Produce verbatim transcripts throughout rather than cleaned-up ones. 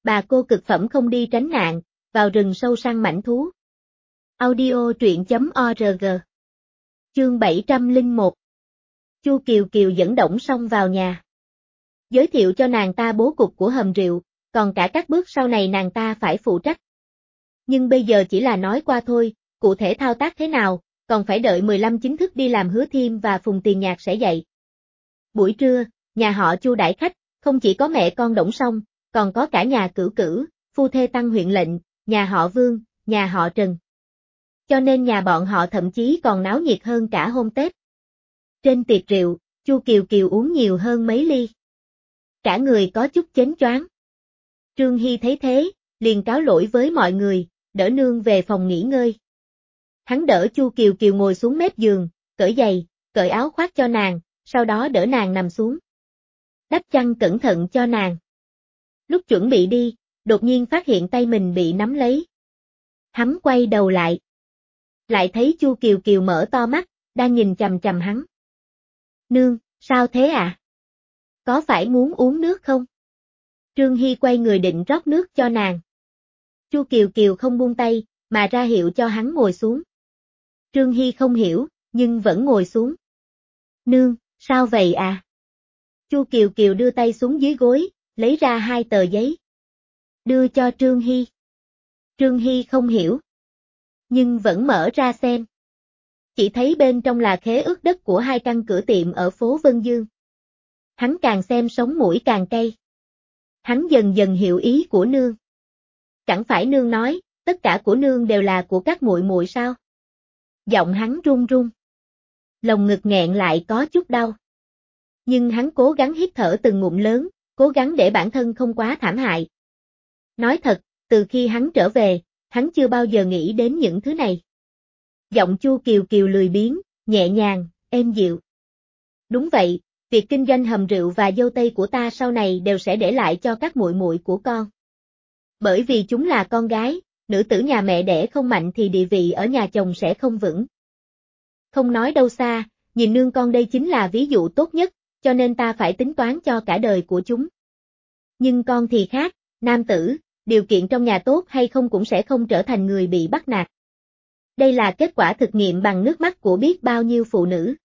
Bà cô cực phẩm không đi tránh nạn, vào rừng sâu săn mãnh thú. Audio truyện chấm org. Chương bảy trăm lẻ một. Chu Kiều Kiều dẫn Đổng Song vào nhà. Giới thiệu cho nàng ta bố cục của hầm rượu, còn cả các bước sau này nàng ta phải phụ trách. Nhưng bây giờ chỉ là nói qua thôi, cụ thể thao tác thế nào, còn phải đợi mười lăm chính thức đi làm Hứa Thiêm và Phùng Tiền Nhạc sẽ dạy. Buổi trưa, nhà họ Chu đãi khách, không chỉ có mẹ con Đổng Song, còn có cả nhà Cửu Cửu, phu thê Tăng huyện lệnh, nhà họ Vương, nhà họ Trần. Cho nên nhà bọn họ thậm chí còn náo nhiệt hơn cả hôm Tết. Trên tiệc rượu, Chu Kiều Kiều uống nhiều hơn mấy ly. Cả người có chút chến choáng. Trương Hy thấy thế, liền cáo lỗi với mọi người, đỡ nương về phòng nghỉ ngơi. Hắn đỡ Chu Kiều Kiều ngồi xuống mép giường, cởi giày, cởi áo khoác cho nàng, sau đó đỡ nàng nằm xuống. Đắp chăn cẩn thận cho nàng. Lúc chuẩn bị đi, đột nhiên phát hiện tay mình bị nắm lấy. Hắn quay đầu lại. Lại thấy Chu Kiều Kiều mở to mắt, đang nhìn chằm chằm hắn. Nương, sao thế à? Có phải muốn uống nước không? Trương Hy quay người định rót nước cho nàng. Chu Kiều Kiều không buông tay, mà ra hiệu cho hắn ngồi xuống. Trương Hy không hiểu, nhưng vẫn ngồi xuống. Nương, sao vậy à? Chu Kiều Kiều đưa tay xuống dưới gối, lấy ra hai tờ giấy. Đưa cho Trương Hy. Trương Hy không hiểu. Nhưng vẫn mở ra xem. Chỉ thấy bên trong là khế ước đất của hai căn cửa tiệm ở phố Vân Dương. Hắn càng xem sống mũi càng cay. Hắn dần dần hiểu ý của nương. Chẳng phải nương nói, tất cả của nương đều là của các muội muội sao? Giọng hắn run run. Lồng ngực nghẹn lại có chút đau. Nhưng hắn cố gắng hít thở từng ngụm lớn, cố gắng để bản thân không quá thảm hại. Nói thật, từ khi hắn trở về, hắn chưa bao giờ nghĩ đến những thứ này. Giọng Chu Kiều Kiều lười biếng, nhẹ nhàng, êm dịu. Đúng vậy, việc kinh doanh hầm rượu và dâu tây của ta sau này đều sẽ để lại cho các muội muội của con. Bởi vì chúng là con gái, nữ tử nhà mẹ đẻ không mạnh thì địa vị ở nhà chồng sẽ không vững. Không nói đâu xa, nhìn nương con đây chính là ví dụ tốt nhất, cho nên ta phải tính toán cho cả đời của chúng. Nhưng con thì khác, nam tử, điều kiện trong nhà tốt hay không cũng sẽ không trở thành người bị bắt nạt. Đây là kết quả thực nghiệm bằng nước mắt của biết bao nhiêu phụ nữ.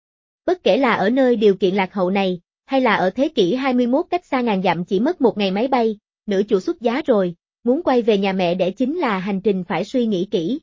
Bất kể là ở nơi điều kiện lạc hậu này, hay là ở thế kỷ hai mươi mốt cách xa ngàn dặm chỉ mất một ngày máy bay, nữ chủ xuất giá rồi, muốn quay về nhà mẹ đẻ chính là hành trình phải suy nghĩ kỹ.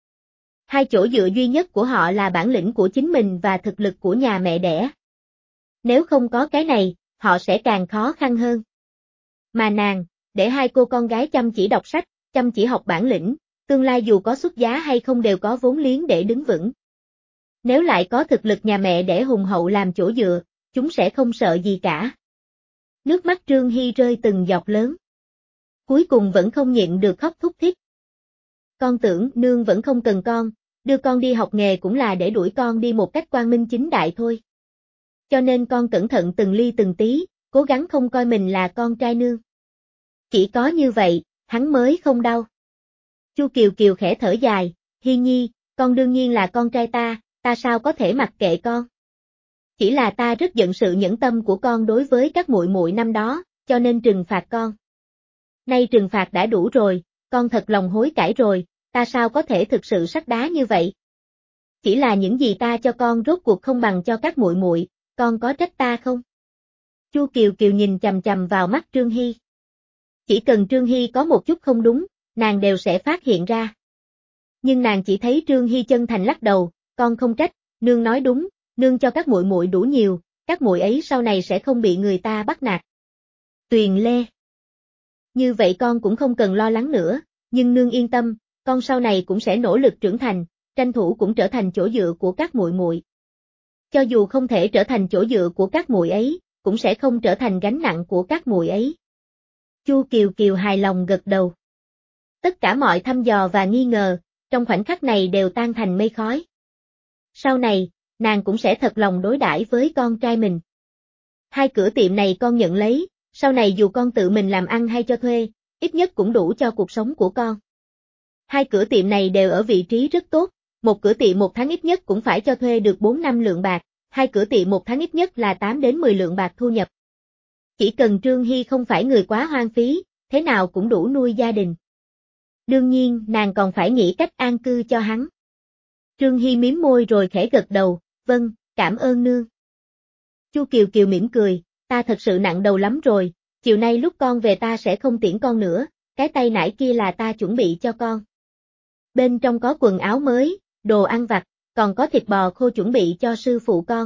Hai chỗ dựa duy nhất của họ là bản lĩnh của chính mình và thực lực của nhà mẹ đẻ. Nếu không có cái này, họ sẽ càng khó khăn hơn. Mà nàng, để hai cô con gái chăm chỉ đọc sách, chăm chỉ học bản lĩnh, tương lai dù có xuất giá hay không đều có vốn liếng để đứng vững. Nếu lại có thực lực nhà mẹ đẻ hùng hậu làm chỗ dựa, chúng sẽ không sợ gì cả. Nước mắt Trương Hy rơi từng giọt lớn. Cuối cùng vẫn không nhịn được khóc thút thít. Con tưởng nương vẫn không cần con, đưa con đi học nghề cũng là để đuổi con đi một cách quang minh chính đại thôi. Cho nên con cẩn thận từng ly từng tí, cố gắng không coi mình là con trai nương. Chỉ có như vậy, hắn mới không đau. Chu Kiều Kiều khẽ thở dài, Hy Nhi, con đương nhiên là con trai ta, ta sao có thể mặc kệ con. Chỉ là ta rất giận sự nhẫn tâm của con đối với các muội muội năm đó, cho nên trừng phạt con. Nay trừng phạt đã đủ rồi, con thật lòng hối cải rồi, ta sao có thể thực sự sắt đá như vậy. Chỉ là những gì ta cho con rốt cuộc không bằng cho các muội muội, con có trách ta không? Chu Kiều Kiều nhìn chằm chằm vào mắt Trương Hy. Chỉ cần Trương Hy có một chút không đúng, nàng đều sẽ phát hiện ra. Nhưng nàng chỉ thấy Trương Hy chân thành lắc đầu, con không trách, nương nói đúng, nương cho các muội muội đủ nhiều, các muội ấy sau này sẽ không bị người ta bắt nạt. Tuyền Lê. Như vậy con cũng không cần lo lắng nữa, nhưng nương yên tâm, con sau này cũng sẽ nỗ lực trưởng thành, tranh thủ cũng trở thành chỗ dựa của các muội muội. Cho dù không thể trở thành chỗ dựa của các muội ấy, cũng sẽ không trở thành gánh nặng của các muội ấy. Chu Kiều Kiều hài lòng gật đầu. Tất cả mọi thăm dò và nghi ngờ, trong khoảnh khắc này đều tan thành mây khói. Sau này, nàng cũng sẽ thật lòng đối đãi với con trai mình. Hai cửa tiệm này con nhận lấy, sau này dù con tự mình làm ăn hay cho thuê, ít nhất cũng đủ cho cuộc sống của con. Hai cửa tiệm này đều ở vị trí rất tốt, một cửa tiệm một tháng ít nhất cũng phải cho thuê được bốn năm lượng bạc, hai cửa tiệm một tháng ít nhất là tám đến mười lượng bạc thu nhập. Chỉ cần Trương Hy không phải người quá hoang phí, thế nào cũng đủ nuôi gia đình. Đương nhiên nàng còn phải nghĩ cách an cư cho hắn. Trương Hy mím môi rồi khẽ gật đầu, vâng, cảm ơn nương. Chu Kiều Kiều mỉm cười, ta thật sự nặng đầu lắm rồi, chiều nay lúc con về ta sẽ không tiễn con nữa, cái tay nải kia là ta chuẩn bị cho con. Bên trong có quần áo mới, đồ ăn vặt, còn có thịt bò khô chuẩn bị cho sư phụ con.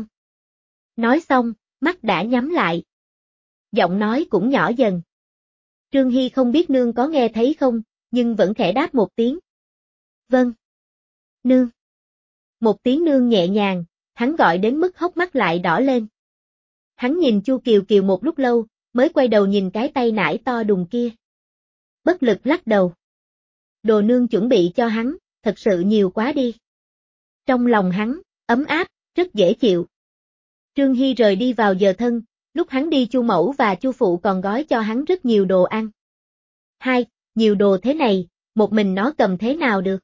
Nói xong, mắt đã nhắm lại. Giọng nói cũng nhỏ dần. Trương Hy không biết nương có nghe thấy không, nhưng vẫn khẽ đáp một tiếng. Vâng. Nương. Một tiếng nương nhẹ nhàng, hắn gọi đến mức hốc mắt lại đỏ lên. Hắn nhìn Chu Kiều Kiều một lúc lâu, mới quay đầu nhìn cái tay nải to đùng kia. Bất lực lắc đầu. Đồ nương chuẩn bị cho hắn, thật sự nhiều quá đi. Trong lòng hắn, ấm áp, rất dễ chịu. Trương Hy rời đi vào giờ thân, lúc hắn đi Chu mẫu và Chu phụ còn gói cho hắn rất nhiều đồ ăn. Hai, nhiều đồ thế này, một mình nó cầm thế nào được?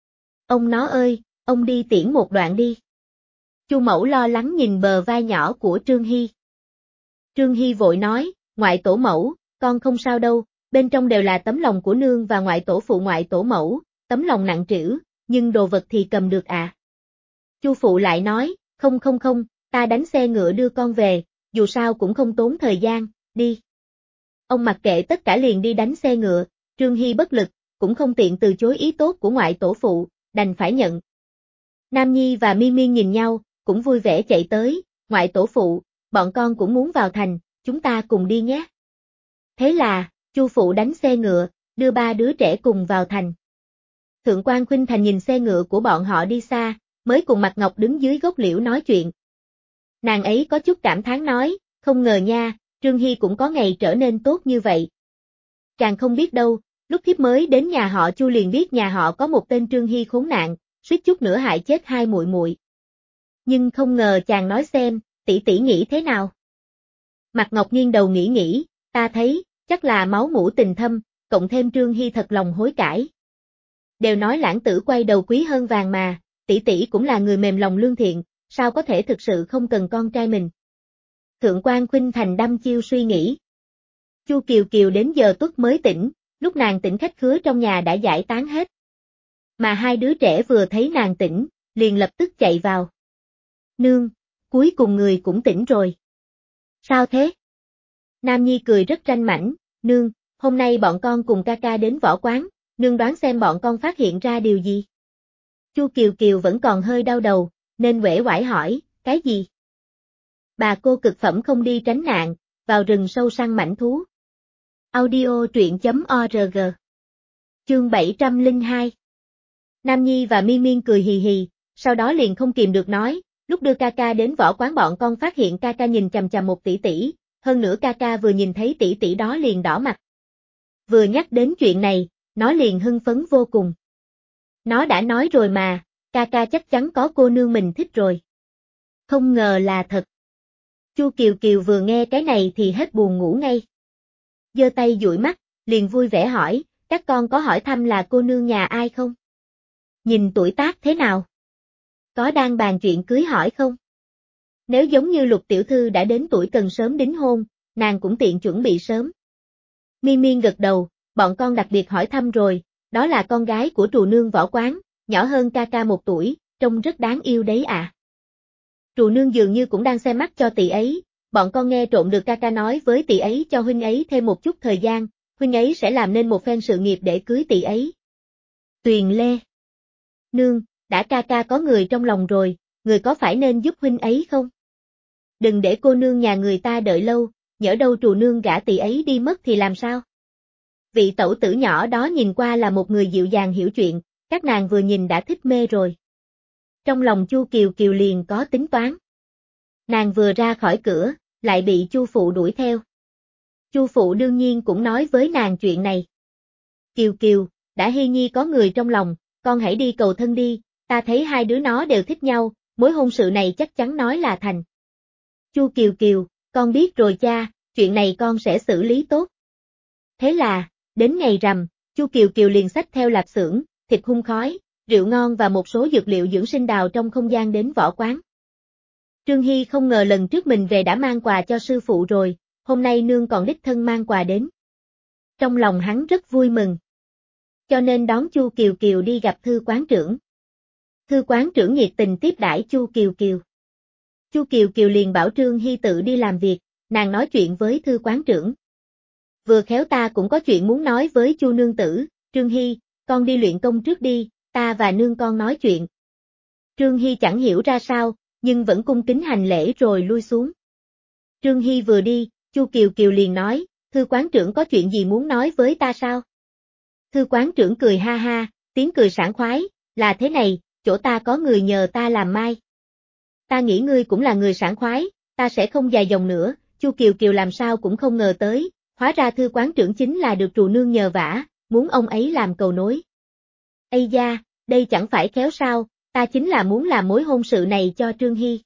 Ông nó ơi, ông đi tiễn một đoạn đi. Chu mẫu lo lắng nhìn bờ vai nhỏ của Trương Hy. Trương Hy vội nói, ngoại tổ mẫu, con không sao đâu, bên trong đều là tấm lòng của nương và ngoại tổ phụ ngoại tổ mẫu, tấm lòng nặng trĩu, nhưng đồ vật thì cầm được à. Chu phụ lại nói, không không không, ta đánh xe ngựa đưa con về, dù sao cũng không tốn thời gian, đi. Ông mặc kệ tất cả liền đi đánh xe ngựa, Trương Hy bất lực, cũng không tiện từ chối ý tốt của ngoại tổ phụ, đành phải nhận. Nam Nhi và Mi Miên nhìn nhau, cũng vui vẻ chạy tới, ngoại tổ phụ, bọn con cũng muốn vào thành, chúng ta cùng đi nhé. Thế là, Chu phụ đánh xe ngựa, đưa ba đứa trẻ cùng vào thành. Thượng quan Khuynh Thành nhìn xe ngựa của bọn họ đi xa, mới cùng Mạc Ngọc đứng dưới gốc liễu nói chuyện. Nàng ấy có chút cảm thán nói, không ngờ nha, Trương Hy cũng có ngày trở nên tốt như vậy. Chàng không biết đâu, lúc thiếp mới đến nhà họ Chu liền biết nhà họ có một tên Trương Hy khốn nạn, suýt chút nữa hại chết hai muội muội. Nhưng không ngờ chàng nói xem, tỷ tỷ nghĩ thế nào? Mạc Ngọc nghiêng đầu nghĩ nghĩ, ta thấy, chắc là máu mủ tình thâm, cộng thêm Trương Hy thật lòng hối cải. Đều nói lãng tử quay đầu quý hơn vàng mà, tỷ tỷ cũng là người mềm lòng lương thiện, sao có thể thực sự không cần con trai mình. Thượng quan Khuynh Thành đăm chiêu suy nghĩ. Chu Kiều Kiều đến giờ tuất mới tỉnh, lúc nàng tỉnh khách khứa trong nhà đã giải tán hết. Mà hai đứa trẻ vừa thấy nàng tỉnh, liền lập tức chạy vào. Nương, cuối cùng người cũng tỉnh rồi. Sao thế? Nam Nhi cười rất ranh mãnh, nương, hôm nay bọn con cùng ca ca đến võ quán, nương đoán xem bọn con phát hiện ra điều gì? Chu Kiều Kiều vẫn còn hơi đau đầu, nên uể oải hỏi, cái gì? Bà cô cực phẩm không đi tránh nạn, vào rừng sâu săn mãnh thú. Audio truyện chấm org. Chương bảy trăm lẻ hai. Nam Nhi và Mi Miên cười hì hì, sau đó liền không kìm được nói, lúc đưa ca ca đến võ quán bọn con phát hiện ca ca nhìn chằm chằm một tỷ tỷ, hơn nữa ca ca vừa nhìn thấy tỷ tỷ đó liền đỏ mặt. Vừa nhắc đến chuyện này, nó liền hưng phấn vô cùng. Nó đã nói rồi mà, ca ca chắc chắn có cô nương mình thích rồi. Không ngờ là thật. Chu Kiều Kiều vừa nghe cái này thì hết buồn ngủ ngay. Giơ tay dụi mắt, liền vui vẻ hỏi, các con có hỏi thăm là cô nương nhà ai không? Nhìn tuổi tác thế nào? Có đang bàn chuyện cưới hỏi không? Nếu giống như Lục tiểu thư đã đến tuổi cần sớm đính hôn, nàng cũng tiện chuẩn bị sớm. Mi Miên gật đầu, bọn con đặc biệt hỏi thăm rồi, đó là con gái của trù nương võ quán, nhỏ hơn ca ca một tuổi, trông rất đáng yêu đấy à. Trù nương dường như cũng đang xem mắt cho tỷ ấy, bọn con nghe trộm được ca ca nói với tỷ ấy cho huynh ấy thêm một chút thời gian, huynh ấy sẽ làm nên một phen sự nghiệp để cưới tỷ ấy. Tuyền Lê. Nương, đã ca ca có người trong lòng rồi, người có phải nên giúp huynh ấy không? Đừng để cô nương nhà người ta đợi lâu, nhỡ đâu trù nương gả tỷ ấy đi mất thì làm sao? Vị tẩu tử nhỏ đó nhìn qua là một người dịu dàng hiểu chuyện, các nàng vừa nhìn đã thích mê rồi. Trong lòng Chu Kiều Kiều liền có tính toán. Nàng vừa ra khỏi cửa, lại bị Chu phụ đuổi theo. Chu phụ đương nhiên cũng nói với nàng chuyện này. Kiều Kiều, đã Hy Nhi có người trong lòng, con hãy đi cầu thân đi, ta thấy hai đứa nó đều thích nhau, mối hôn sự này chắc chắn nói là thành. Chu Kiều Kiều, con biết rồi cha, chuyện này con sẽ xử lý tốt. Thế là, đến ngày rằm, Chu Kiều Kiều liền xách theo lạp xưởng, thịt hun khói, rượu ngon và một số dược liệu dưỡng sinh đào trong không gian đến võ quán. Trương Hy không ngờ lần trước mình về đã mang quà cho sư phụ rồi, hôm nay nương còn đích thân mang quà đến. Trong lòng hắn rất vui mừng. Cho nên đón Chu Kiều Kiều đi gặp Thư quán trưởng. Thư quán trưởng nhiệt tình tiếp đãi Chu Kiều Kiều. Chu Kiều Kiều liền bảo Trương Hy tự đi làm việc, nàng nói chuyện với Thư quán trưởng. Vừa khéo ta cũng có chuyện muốn nói với Chu nương tử, Trương Hy, con đi luyện công trước đi, ta và nương con nói chuyện. Trương Hy chẳng hiểu ra sao, nhưng vẫn cung kính hành lễ rồi lui xuống. Trương Hy vừa đi, Chu Kiều Kiều liền nói, Thư quán trưởng có chuyện gì muốn nói với ta sao? Thư quán trưởng cười ha ha, tiếng cười sảng khoái, là thế này, chỗ ta có người nhờ ta làm mai. Ta nghĩ ngươi cũng là người sảng khoái, ta sẽ không dài dòng nữa, Chu Kiều Kiều làm sao cũng không ngờ tới, hóa ra Thư quán trưởng chính là được trù nương nhờ vả, muốn ông ấy làm cầu nối. Ây da, đây chẳng phải khéo sao, ta chính là muốn làm mối hôn sự này cho Trương Hy.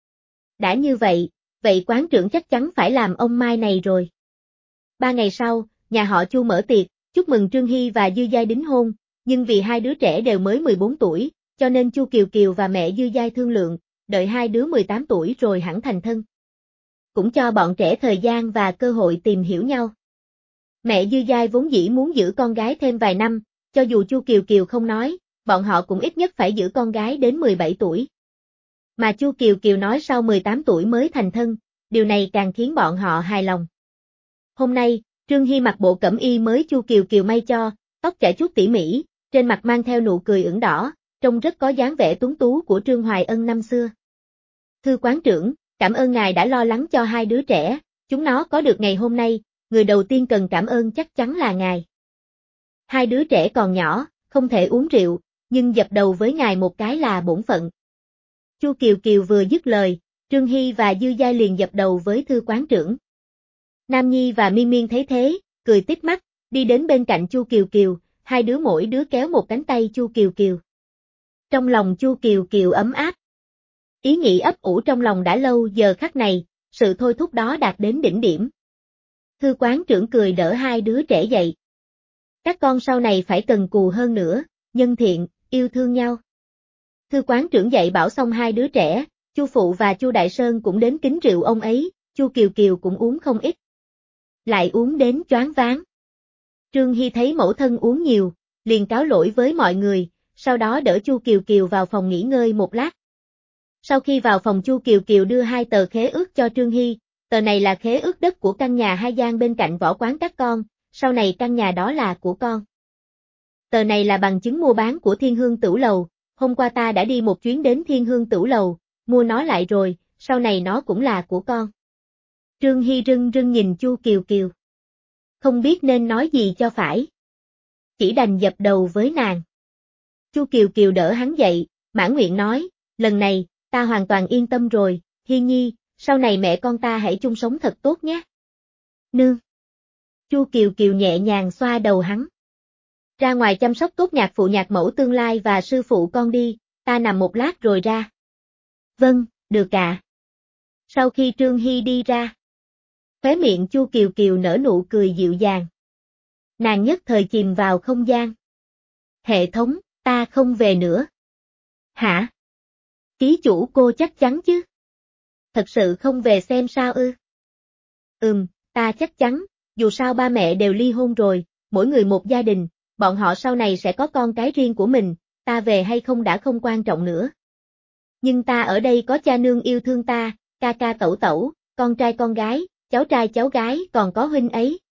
Đã như vậy, vậy quán trưởng chắc chắn phải làm ông mai này rồi. Ba ngày sau, nhà họ Chu mở tiệc, chúc mừng Trương Hy và Dư Giai đính hôn, nhưng vì hai đứa trẻ đều mới mười bốn tuổi, cho nên Chu Kiều Kiều và mẹ Dư Giai thương lượng, đợi hai đứa mười tám tuổi rồi hẳn thành thân. Cũng cho bọn trẻ thời gian và cơ hội tìm hiểu nhau. Mẹ Dư Giai vốn dĩ muốn giữ con gái thêm vài năm, cho dù Chu Kiều Kiều không nói, bọn họ cũng ít nhất phải giữ con gái đến mười bảy tuổi. Mà Chu Kiều Kiều nói sau mười tám tuổi mới thành thân, điều này càng khiến bọn họ hài lòng. Hôm nay, Trương Hy mặc bộ cẩm y mới Chu Kiều Kiều may cho, tóc chải chuốt tỉ mỉ, trên mặt mang theo nụ cười ửng đỏ, trông rất có dáng vẻ tuấn tú của Trương Hoài Ân năm xưa. Thư quán trưởng, cảm ơn ngài đã lo lắng cho hai đứa trẻ, chúng nó có được ngày hôm nay, người đầu tiên cần cảm ơn chắc chắn là ngài. Hai đứa trẻ còn nhỏ, không thể uống rượu, nhưng dập đầu với ngài một cái là bổn phận. Chu Kiều Kiều vừa dứt lời, Trương Hy và Dư Giai liền dập đầu với Thư quán trưởng. Nam Nhi và Miên Miên thấy thế, cười tít mắt, đi đến bên cạnh Chu Kiều Kiều, hai đứa mỗi đứa kéo một cánh tay Chu Kiều Kiều. Trong lòng Chu Kiều Kiều ấm áp. Ý nghĩ ấp ủ trong lòng đã lâu, giờ khắc này, sự thôi thúc đó đạt đến đỉnh điểm. Thư quán trưởng cười đỡ hai đứa trẻ dậy. Các con sau này phải cần cù hơn nữa, nhân thiện, yêu thương nhau. Thư quán trưởng dạy bảo xong hai đứa trẻ, Chu Phụ và Chu Đại Sơn cũng đến kính rượu ông ấy, Chu Kiều Kiều cũng uống không ít. Lại uống đến choáng váng. Trương Hy thấy mẫu thân uống nhiều, liền cáo lỗi với mọi người, sau đó đỡ Chu Kiều Kiều vào phòng nghỉ ngơi một lát. Sau khi vào phòng, Chu Kiều Kiều đưa hai tờ khế ước cho Trương Hy, tờ này là khế ước đất của căn nhà hai gian bên cạnh võ quán các con, sau này căn nhà đó là của con. Tờ này là bằng chứng mua bán của Thiên Hương Tửu Lầu, hôm qua ta đã đi một chuyến đến Thiên Hương Tửu Lầu, mua nó lại rồi, sau này nó cũng là của con. Trương Hy rưng rưng nhìn Chu Kiều Kiều. Không biết nên nói gì cho phải. Chỉ đành dập đầu với nàng. Chu Kiều Kiều đỡ hắn dậy, mãn nguyện nói, lần này, ta hoàn toàn yên tâm rồi, Hy Nhi, sau này mẹ con ta hãy chung sống thật tốt nhé. Nương. Chu Kiều Kiều nhẹ nhàng xoa đầu hắn. Ra ngoài chăm sóc tốt nhạc phụ nhạc mẫu tương lai và sư phụ con đi, ta nằm một lát rồi ra. Vâng, được ạ. Sau khi Trương Hy đi ra, khóe miệng Chu Kiều Kiều nở nụ cười dịu dàng. Nàng nhất thời chìm vào không gian. Hệ thống, ta không về nữa. Hả? Ký chủ cô chắc chắn chứ? Thật sự không về xem sao ư? Ừm, ta chắc chắn, dù sao ba mẹ đều ly hôn rồi, mỗi người một gia đình, bọn họ sau này sẽ có con cái riêng của mình, ta về hay không đã không quan trọng nữa. Nhưng ta ở đây có cha nương yêu thương ta, ca ca tẩu tẩu, con trai con gái, cháu trai cháu gái, còn có huynh ấy.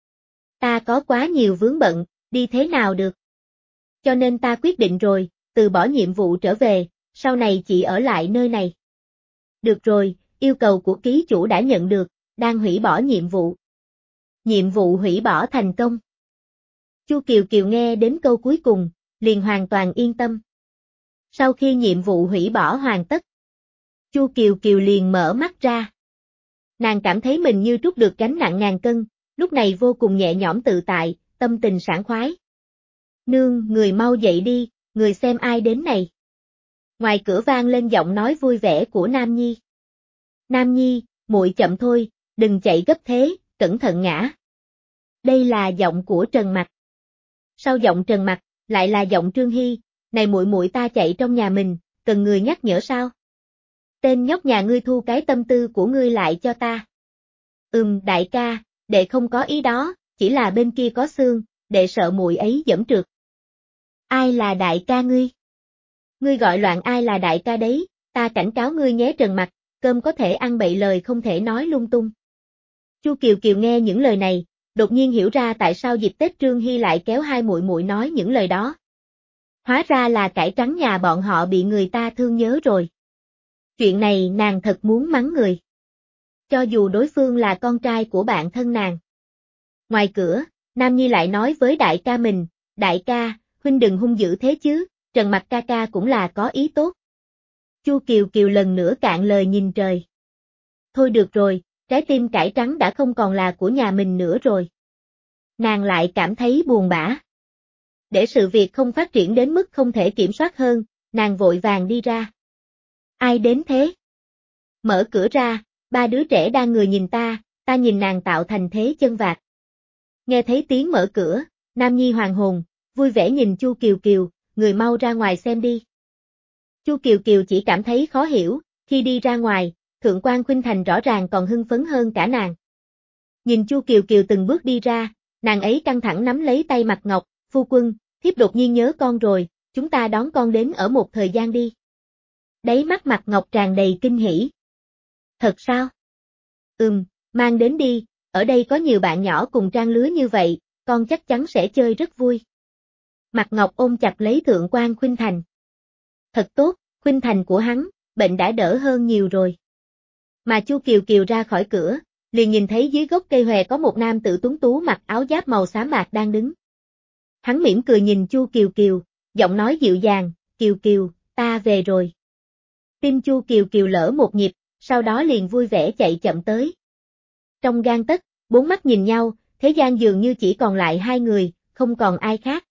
Ta có quá nhiều vướng bận, đi thế nào được? Cho nên ta quyết định rồi, từ bỏ nhiệm vụ trở về, sau này chỉ ở lại nơi này. Được rồi, yêu cầu của ký chủ đã nhận được, đang hủy bỏ nhiệm vụ. Nhiệm vụ hủy bỏ thành công. Chu Kiều Kiều nghe đến câu cuối cùng, liền hoàn toàn yên tâm. Sau khi nhiệm vụ hủy bỏ hoàn tất, Chu Kiều Kiều liền mở mắt ra. Nàng cảm thấy mình như trút được gánh nặng ngàn cân, lúc này vô cùng nhẹ nhõm tự tại, tâm tình sảng khoái. Nương, người mau dậy đi, người xem ai đến này. Ngoài cửa vang lên giọng nói vui vẻ của Nam Nhi. Nam Nhi, muội chậm thôi, đừng chạy gấp thế, cẩn thận ngã. Đây là giọng của Trần Mặc. Sau giọng Trần Mặc, lại là giọng Trương Hy, này muội muội ta chạy trong nhà mình, cần người nhắc nhở sao? Tên nhóc nhà ngươi thu cái tâm tư của ngươi lại cho ta. Ừm đại ca, đệ không có ý đó, chỉ là bên kia có xương, đệ sợ muội ấy giẫm trượt. Ai là đại ca ngươi? Ngươi gọi loạn ai là đại ca đấy, ta cảnh cáo ngươi nhé Trần Mặc, cơm có thể ăn bậy lời không thể nói lung tung. Chu Kiều Kiều nghe những lời này, đột nhiên hiểu ra tại sao dịp Tết Trương Hy lại kéo hai muội muội nói những lời đó. Hóa ra là cải trắng nhà bọn họ bị người ta thương nhớ rồi. Chuyện này nàng thật muốn mắng người. Cho dù đối phương là con trai của bạn thân nàng. Ngoài cửa, Nam Nhi lại nói với đại ca mình, đại ca, huynh đừng hung dữ thế chứ, Trần Mặc ca ca cũng là có ý tốt. Chu Kiều Kiều lần nữa cạn lời nhìn trời. Thôi được rồi, trái tim cải trắng đã không còn là của nhà mình nữa rồi. Nàng lại cảm thấy buồn bã. Để sự việc không phát triển đến mức không thể kiểm soát hơn, nàng vội vàng đi ra. Ai đến thế? Mở cửa ra, ba đứa trẻ đang người nhìn ta, ta nhìn nàng tạo thành thế chân vạc. Nghe thấy tiếng mở cửa, Nam Nhi hoàng hồn, vui vẻ nhìn Chu Kiều Kiều, người mau ra ngoài xem đi. Chu Kiều Kiều chỉ cảm thấy khó hiểu, khi đi ra ngoài, Thượng quan Khuynh Thành rõ ràng còn hưng phấn hơn cả nàng. Nhìn Chu Kiều Kiều từng bước đi ra, nàng ấy căng thẳng nắm lấy tay Mạc Ngọc, phu quân, thiếp đột nhiên nhớ con rồi, chúng ta đón con đến ở một thời gian đi. Đáy mắt Mạc Ngọc tràn đầy kinh hỉ. Thật sao? Ừm, mang đến đi, ở đây có nhiều bạn nhỏ cùng trang lứa như vậy, con chắc chắn sẽ chơi rất vui. Mạc Ngọc ôm chặt lấy Thượng quan Khuynh Thành. Thật tốt, Khuynh Thành của hắn, bệnh đã đỡ hơn nhiều rồi. Mà Chu Kiều Kiều ra khỏi cửa, liền nhìn thấy dưới gốc cây hòe có một nam tử tuấn tú mặc áo giáp màu xám bạc đang đứng. Hắn mỉm cười nhìn Chu Kiều Kiều, giọng nói dịu dàng, Kiều Kiều, ta về rồi. Tim Chu Kiều Kiều lỡ một nhịp, sau đó liền vui vẻ chạy chậm tới. Trong gang tấc, bốn mắt nhìn nhau, thế gian dường như chỉ còn lại hai người, không còn ai khác.